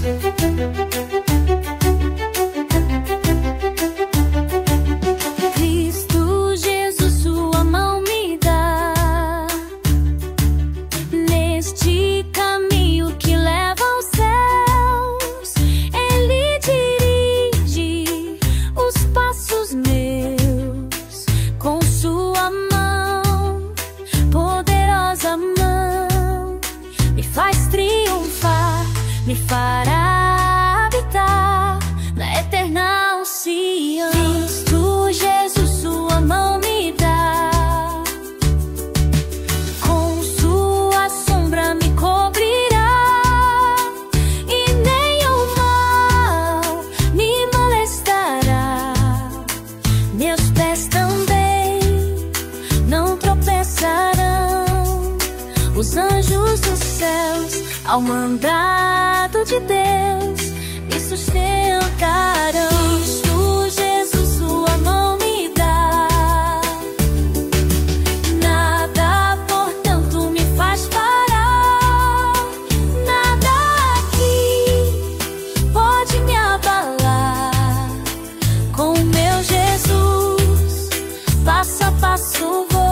Cristo Jesus, sua mão me dá neste caminho que leva aos céus. Ele dirige os passos meus com sua mão, poderosa mão, me faz triunfar, me fará habitar na eterna Sião. Cristo Jesus, sua mão me dá, com sua sombra me cobrirá, e nenhum mal me molestará. Meus pés também não tropeçarão. Os anjos dos céus, ao mandado de Deus, me sustentarão. Cristo Jesus, sua mão me dá, nada, portanto, me faz parar. Nada aqui pode me abalar. Com meu Jesus, passo a passo vou.